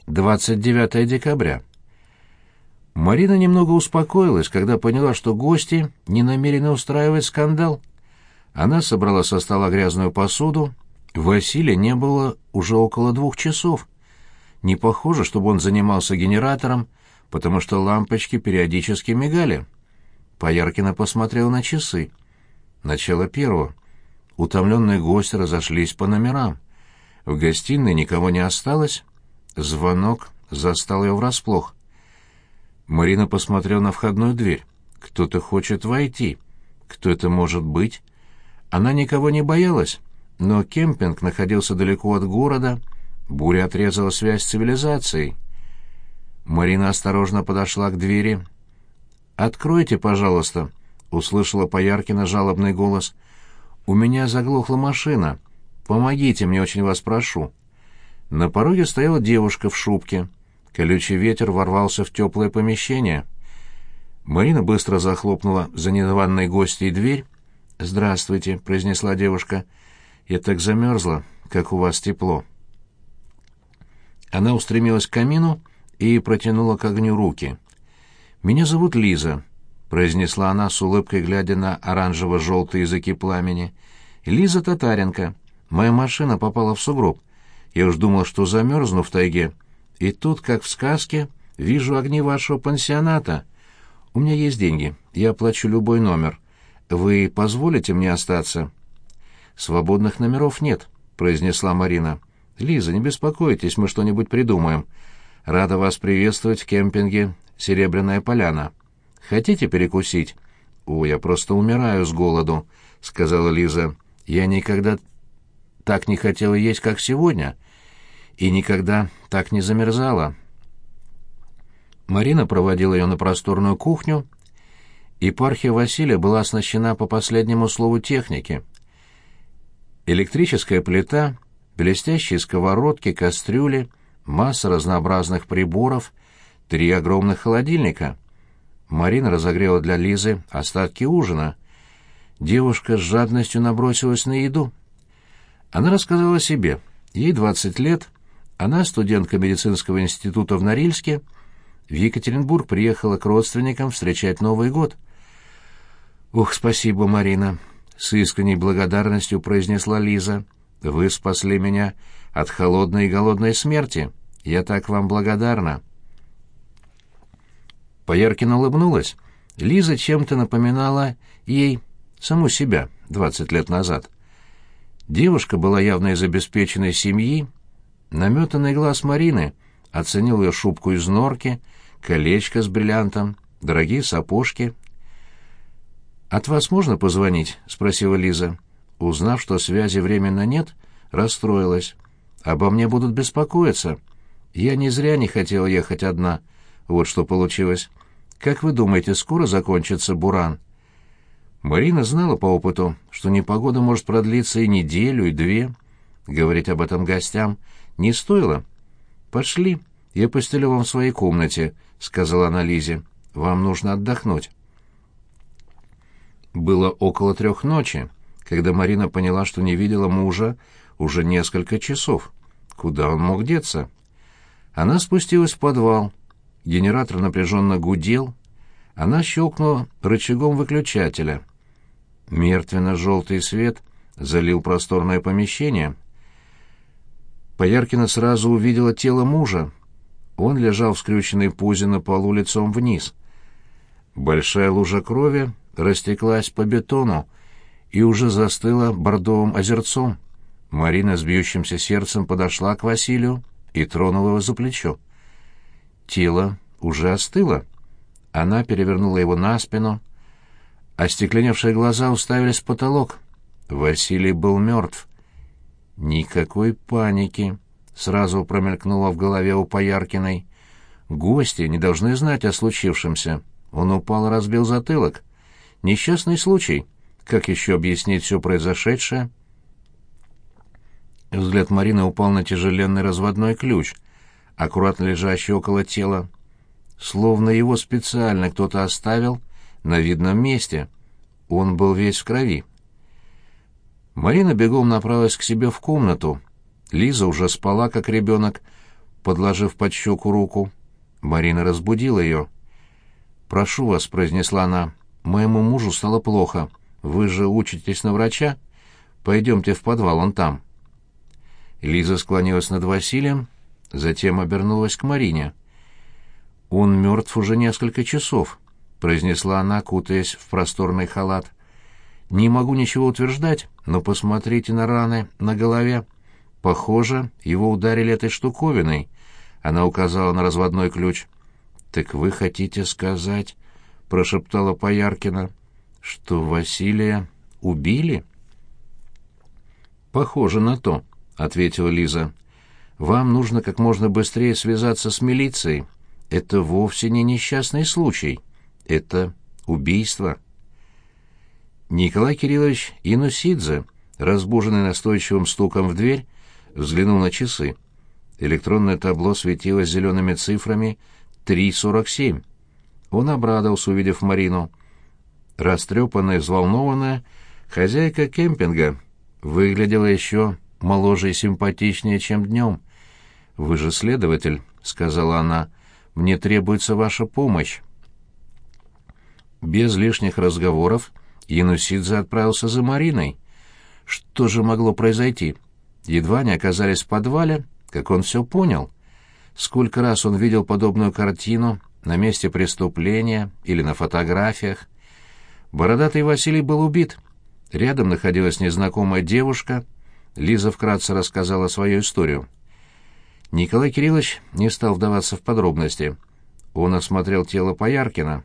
29 декабря. Марина немного успокоилась, когда поняла, что гости не намерены устраивать скандал. Она собрала со стола грязную посуду. Василия не было уже около 2 часов. Не похоже, чтобы он занимался генератором, потому что лампочки периодически мигали. Пояркина посмотрела на часы. Начало 1. Утомленные гости разошлись по номерам. В гостиной никого не осталось. Звонок застал ее врасплох. Марина посмотрела на входную дверь. Кто-то хочет войти. Кто это может быть? Она никого не боялась, но кемпинг находился далеко от города, буря отрезала связь с цивилизацией. Марина осторожно подошла к двери. «Откройте, пожалуйста», — услышала Пояркина жалобный голос. «У меня заглохла машина. Помогите мне, очень вас прошу». На пороге стояла девушка в шубке. Колючий ветер ворвался в теплое помещение. Марина быстро захлопнула за незваной гостьей дверь. «Здравствуйте», — произнесла девушка. «Я так замерзла, как у вас тепло». Она устремилась к камину и протянула к огню руки. «Меня зовут Лиза», — произнесла она с улыбкой, глядя на оранжево-желтые языки пламени. «Лиза Татаренко. Моя машина попала в сугроб. Я уж думал, что замерзну в тайге. И тут, как в сказке, вижу огни вашего пансионата. У меня есть деньги, я оплачу любой номер. Вы позволите мне остаться?» «Свободных номеров нет», — произнесла Марина. «Лиза, не беспокойтесь, мы что-нибудь придумаем. Рада вас приветствовать в кемпинге «Серебряная поляна». Хотите перекусить?» «О, я просто умираю с голоду», — сказала Лиза. «Я никогда так не хотела есть, как сегодня, и никогда так не замерзала». Марина проводила ее на просторную кухню. Епархия Василия была оснащена по последнему слову техники. Электрическая плита, блестящие сковородки, кастрюли, масса разнообразных приборов, 3 огромных холодильника. Марина разогрела для Лизы остатки ужина. Девушка с жадностью набросилась на еду. Она рассказала о себе. Ей 20 лет, она студентка медицинского института в Норильске, в Екатеринбург приехала к родственникам встречать Новый год. «Ох, спасибо, Марина», — с искренней благодарностью произнесла Лиза. «Вы спасли меня от холодной и голодной смерти. Я так вам благодарна». Пояркина улыбнулась. Лиза чем-то напоминала ей саму себя 20 лет назад. Девушка была явно из обеспеченной семьи. Наметанный глаз Марины оценил ее шубку из норки, колечко с бриллиантом, дорогие сапожки. «От вас можно позвонить?» — спросила Лиза. Узнав, что связи временно нет, расстроилась. «Обо мне будут беспокоиться. Я не зря не хотела ехать одна. Вот что получилось. Как вы думаете, скоро закончится буран?» Марина знала по опыту, что непогода может продлиться и неделю, и 2. Говорить об этом гостям не стоило. «Пошли, я постелю вам в своей комнате», — сказала она Лизе. «Вам нужно отдохнуть». Было около 3 ночи, когда Марина поняла, что не видела мужа уже несколько часов. Куда он мог деться? Она спустилась в подвал. Генератор напряженно гудел. Она щелкнула рычагом выключателя. Мертвенно-желтый свет залил просторное помещение. Пояркина сразу увидела тело мужа. Он лежал в скрюченной позе на полу лицом вниз. Большая лужа крови растеклась по бетону и уже застыла бордовым озерцом. Марина с бьющимся сердцем подошла к Василию и тронула его за плечо. Тело уже остыло. Она перевернула его на спину. Остекленевшие глаза уставились в потолок. Василий был мертв. Никакой паники, сразу промелькнуло в голове у Пояркиной. Гости не должны знать о случившемся. Он упал и разбил затылок. Несчастный случай. Как еще объяснить все произошедшее? Взгляд Марины упал на тяжеленный разводной ключ, аккуратно лежащий около тела. Словно его специально кто-то оставил на видном месте. Он был весь в крови. Марина бегом направилась к себе в комнату. Лиза уже спала, как ребенок, подложив под щеку руку. Марина разбудила ее. «Прошу вас», — произнесла она, — «моему мужу стало плохо. Вы же учитесь на врача? Пойдемте в подвал, он там». Лиза склонилась над Василием, затем обернулась к Марине. «Он мертв уже несколько часов», — произнесла она, кутаясь в просторный халат. «Не могу ничего утверждать, но посмотрите на раны на голове. Похоже, его ударили этой штуковиной». Она указала на разводной ключ. «Так вы хотите сказать, — прошептала Пояркина, — что Василия убили?» «Похоже на то», — ответила Лиза. «Вам нужно как можно быстрее связаться с милицией. Это вовсе не несчастный случай. Это убийство». Николай Кириллович Янусидзе, разбуженный настойчивым стуком в дверь, взглянул на часы. Электронное табло светилось зелеными цифрами 3:47. Он обрадовался, увидев Марину. Растрепанная и взволнованная, хозяйка кемпинга выглядела еще моложе и симпатичнее, чем днем. «Вы же следователь», — сказала она, — «мне требуется ваша помощь». Без лишних разговоров Янусидзе отправился за Мариной. Что же могло произойти? Едва они оказались в подвале, как он все понял. Сколько раз он видел подобную картину на месте преступления или на фотографиях. Бородатый Василий был убит. Рядом находилась незнакомая девушка. Лиза вкратце рассказала свою историю. Николай Кириллович не стал вдаваться в подробности. Он осмотрел тело Пояркина.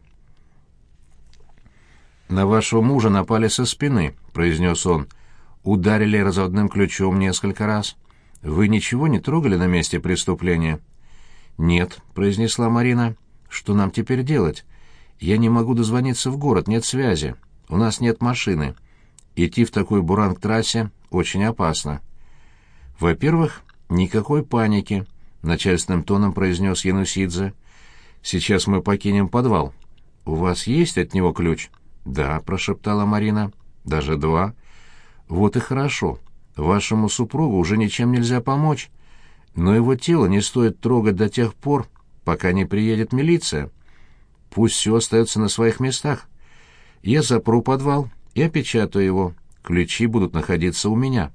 «На вашего мужа напали со спины», — произнес он. «Ударили разводным ключом несколько раз. Вы ничего не трогали на месте преступления?» «Нет», — произнесла Марина. «Что нам теперь делать? Я не могу дозвониться в город, нет связи. У нас нет машины. Идти в такой буранг-трассе очень опасно». «Во-первых, никакой паники», — начальственным тоном произнес Янусидзе. «Сейчас мы покинем подвал. У вас есть от него ключ?» «Да», — прошептала Марина. «Даже 2. «Вот и хорошо. Вашему супругу уже ничем нельзя помочь. Но его тело не стоит трогать до тех пор, пока не приедет милиция. Пусть все остается на своих местах. Я запру подвал и опечатаю его. Ключи будут находиться у меня».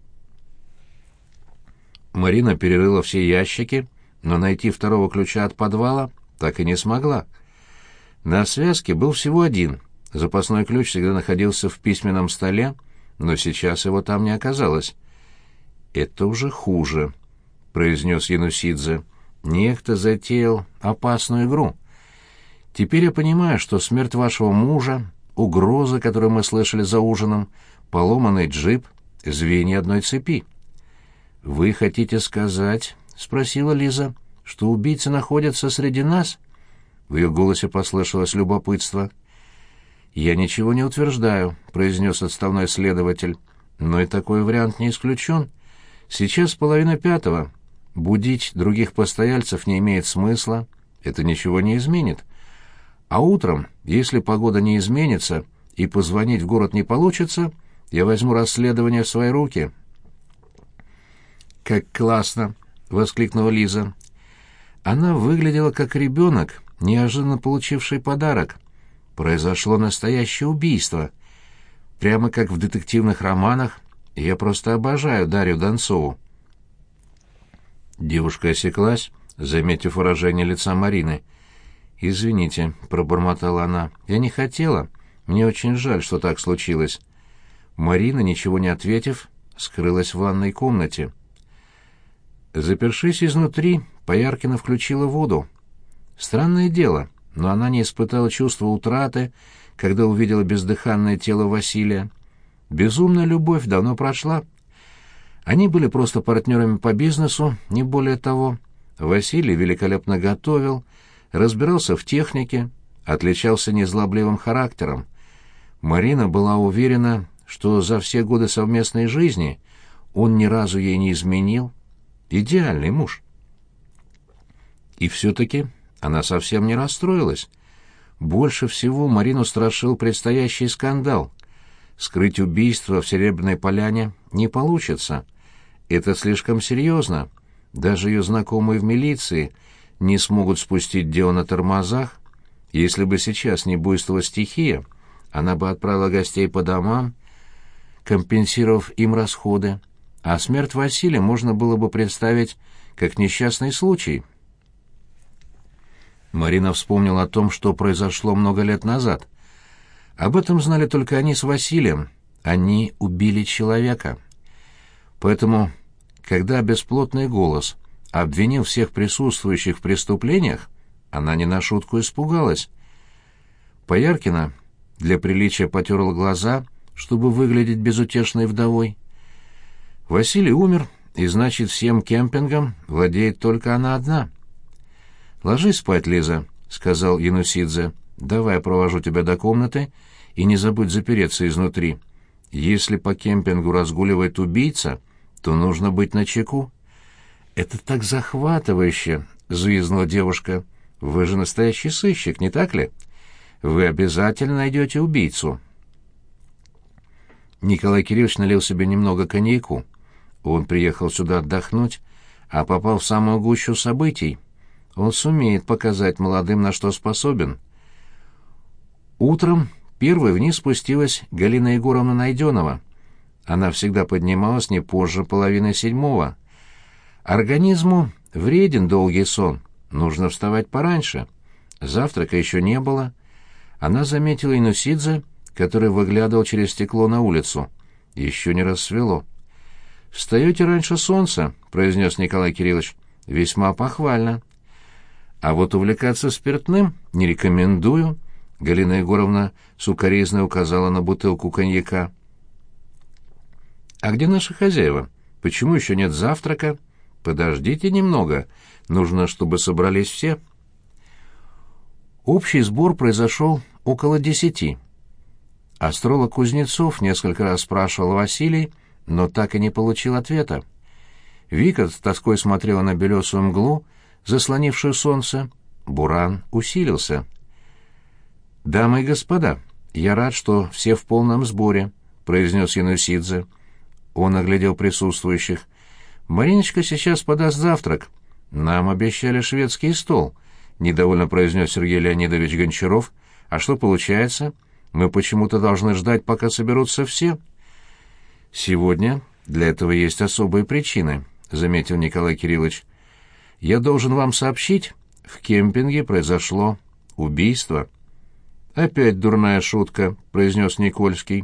Марина перерыла все ящики, но найти второго ключа от подвала так и не смогла. На связке был всего один. Запасной ключ всегда находился в письменном столе, но сейчас его там не оказалось. «Это уже хуже», — произнес Янусидзе. «Некто затеял опасную игру. Теперь я понимаю, что смерть вашего мужа, угроза, которую мы слышали за ужином, поломанный джип — звенья одной цепи». «Вы хотите сказать, — спросила Лиза, — что убийцы находятся среди нас?» В ее голосе послышалось любопытство. «Я ничего не утверждаю», — произнес отставной следователь. «Но и такой вариант не исключен. Сейчас 4:30. Будить других постояльцев не имеет смысла. Это ничего не изменит. А утром, если погода не изменится и позвонить в город не получится, я возьму расследование в свои руки». «Как классно!» — воскликнула Лиза. Она выглядела как ребенок, неожиданно получивший подарок. Произошло настоящее убийство. Прямо как в детективных романах. Я просто обожаю Дарью Донцову. Девушка осеклась, заметив выражение лица Марины. «Извините», — пробормотала она, — «я не хотела. Мне очень жаль, что так случилось». Марина, ничего не ответив, скрылась в ванной комнате. Запершись изнутри, Пояркина включила воду. Странное дело, но она не испытала чувства утраты, когда увидела бездыханное тело Василия. Безумная любовь давно прошла. Они были просто партнерами по бизнесу, не более того. Василий великолепно готовил, разбирался в технике, отличался незлобливым характером. Марина была уверена, что за все годы совместной жизни он ни разу ей не изменил. Идеальный муж. И все-таки она совсем не расстроилась. Больше всего Марину страшил предстоящий скандал. Скрыть убийство в Серебряной Поляне не получится. Это слишком серьезно. даже ее знакомые в милиции не смогут спустить дело на тормозах. Если бы сейчас не буйствовала стихия, она бы отправила гостей по домам, компенсировав им расходы, а смерть Василия можно было бы представить как несчастный случай. Марина вспомнила о том, что произошло много лет назад. Об этом знали только они с Василием. Они убили человека. Поэтому, когда бесплотный голос обвинил всех присутствующих в преступлениях, она не на шутку испугалась. Пояркина для приличия потерла глаза, чтобы выглядеть безутешной вдовой. Василий умер, и значит, всем кемпингом владеет только она одна. «Ложись спать, Лиза», — сказал Янусидзе. «Давай я провожу тебя до комнаты, и не забудь запереться изнутри. Если по кемпингу разгуливает убийца, то нужно быть начеку». «Это так захватывающе», — взвизгнула девушка. «Вы же настоящий сыщик, не так ли? Вы обязательно найдете убийцу». Николай Кириллович налил себе немного коньяку. Он приехал сюда отдохнуть, а попал в самую гущу событий. Он сумеет показать молодым, на что способен. Утром первой вниз спустилась Галина Егоровна Найденова. Она всегда поднималась не позже 6:30. Организму вреден долгий сон, нужно вставать пораньше. Завтрака еще не было. Она заметила Янусидзе, который выглядывал через стекло на улицу. Еще не рассвело. «Встаете раньше солнца», — произнес Николай Кириллович. «Весьма похвально». «А вот увлекаться спиртным не рекомендую», — Галина Егоровна сукоризно указала на бутылку коньяка. «А где наши хозяева? Почему еще нет завтрака? Подождите немного, нужно, чтобы собрались все». Общий сбор произошел около 10. Астролог Кузнецов несколько раз спрашивал Василий, но так и не получил ответа. Вика с тоской смотрела на белесую мглу, заслонившую солнце. Буран усилился. «Дамы и господа, я рад, что все в полном сборе», — произнес Янусидзе. Он оглядел присутствующих. «Мариночка сейчас подаст завтрак. Нам обещали шведский стол», — недовольно произнес Сергей Леонидович Гончаров. «А что получается? Мы почему-то должны ждать, пока соберутся все». «Сегодня для этого есть особые причины», — заметил Николай Кириллович. «Я должен вам сообщить, в кемпинге произошло убийство». «Опять дурная шутка», — произнес Никольский.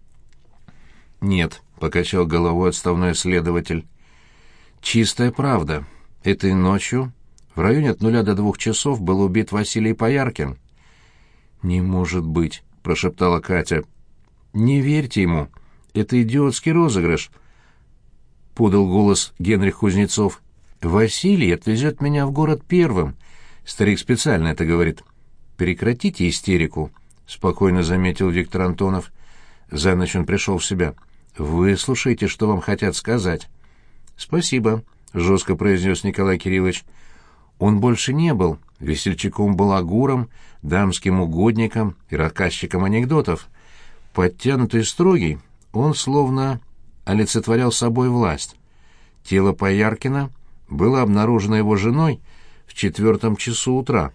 «Нет», — покачал головой отставной следователь. «Чистая правда. Этой ночью в районе от 0 до 2 часов был убит Василий Пояркин». «Не может быть», — прошептала Катя. «Не верьте ему. Это идиотский розыгрыш», — подал голос Генрих Кузнецов. «Василий отвезет меня в город первым. Старик специально это говорит». «Прекратите истерику», — спокойно заметил Виктор Антонов. За ночь он пришел в себя. «Выслушайте, что вам хотят сказать». «Спасибо», — жестко произнес Николай Кириллович. Он больше не был весельчаком-балагуром, дамским угодником и рассказчиком анекдотов. Подтянутый и строгий, он словно олицетворял собой власть. Тело Пояркина было обнаружено его женой в 4 часу утра.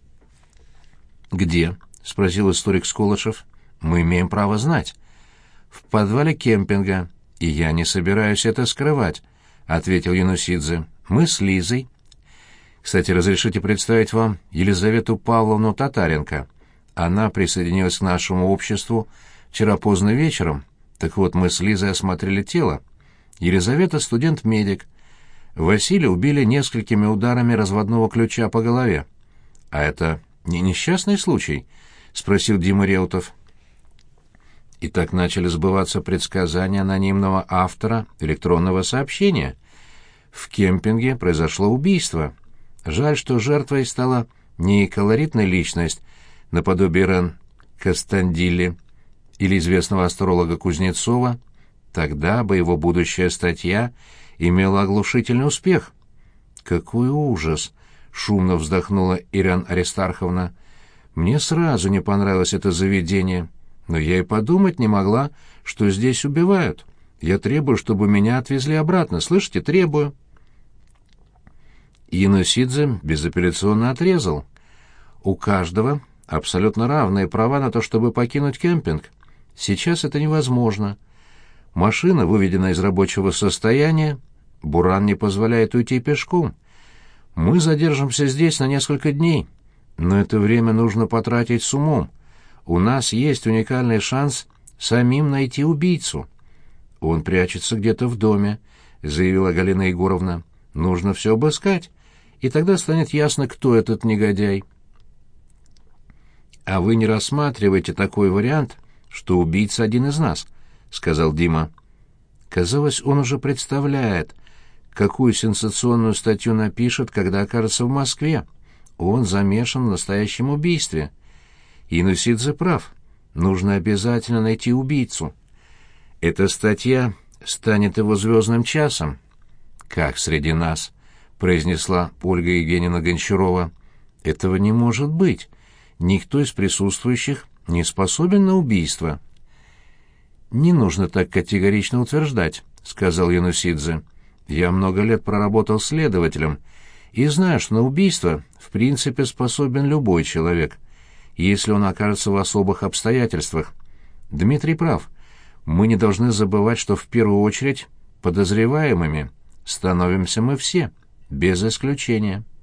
«Где?» — спросил историк Сколышев. «Мы имеем право знать». «В подвале кемпинга, и я не собираюсь это скрывать», — ответил Янусидзе. «Мы с Лизой». «Кстати, разрешите представить вам Елизавету Павловну Татаренко. Она присоединилась к нашему обществу вчера поздно вечером. Так вот, мы с Лизой осмотрели тело. Елизавета — студент-медик. Василия убили несколькими ударами разводного ключа по голове». «А это не несчастный случай?» — спросил Дима Реутов. И так начали сбываться предсказания анонимного автора электронного сообщения. В кемпинге произошло убийство. Жаль, что жертвой стала не колоритная личность, наподобие Рен Кастандилли или известного астролога Кузнецова. Тогда бы его будущая статья имела оглушительный успех. «Какой ужас!» — шумно вздохнула Ирина Аристарховна. «Мне сразу не понравилось это заведение, но я и подумать не могла, что здесь убивают. Я требую, чтобы меня отвезли обратно, слышите, требую». Янусидзе безапелляционно отрезал. У каждого абсолютно равные права на то, чтобы покинуть кемпинг. Сейчас это невозможно. Машина выведена из рабочего состояния, Буран не позволяет уйти пешком. Мы задержимся здесь на несколько дней, но это время нужно потратить с умом. У нас есть уникальный шанс самим найти убийцу. Он прячется где-то в доме, заявила Галина Егоровна. Нужно все обыскать, и тогда станет ясно, кто этот негодяй. А вы не рассматриваете такой вариант, что убийца один из нас, сказал Дима. Казалось, он уже представляет, какую сенсационную статью напишет, когда окажется в Москве. Он замешан в настоящем убийстве. Янусидзе прав. Нужно обязательно найти убийцу. Эта статья станет его звездным часом. «Как среди нас?» — произнесла Ольга Евгеньевна Гончарова. «Этого не может быть. Никто из присутствующих не способен на убийство». «Не нужно так категорично утверждать», — сказал Янусидзе. «Я много лет проработал следователем и знаю, что на убийство в принципе способен любой человек, если он окажется в особых обстоятельствах. Дмитрий прав. Мы не должны забывать, что в первую очередь подозреваемыми становимся мы все, без исключения».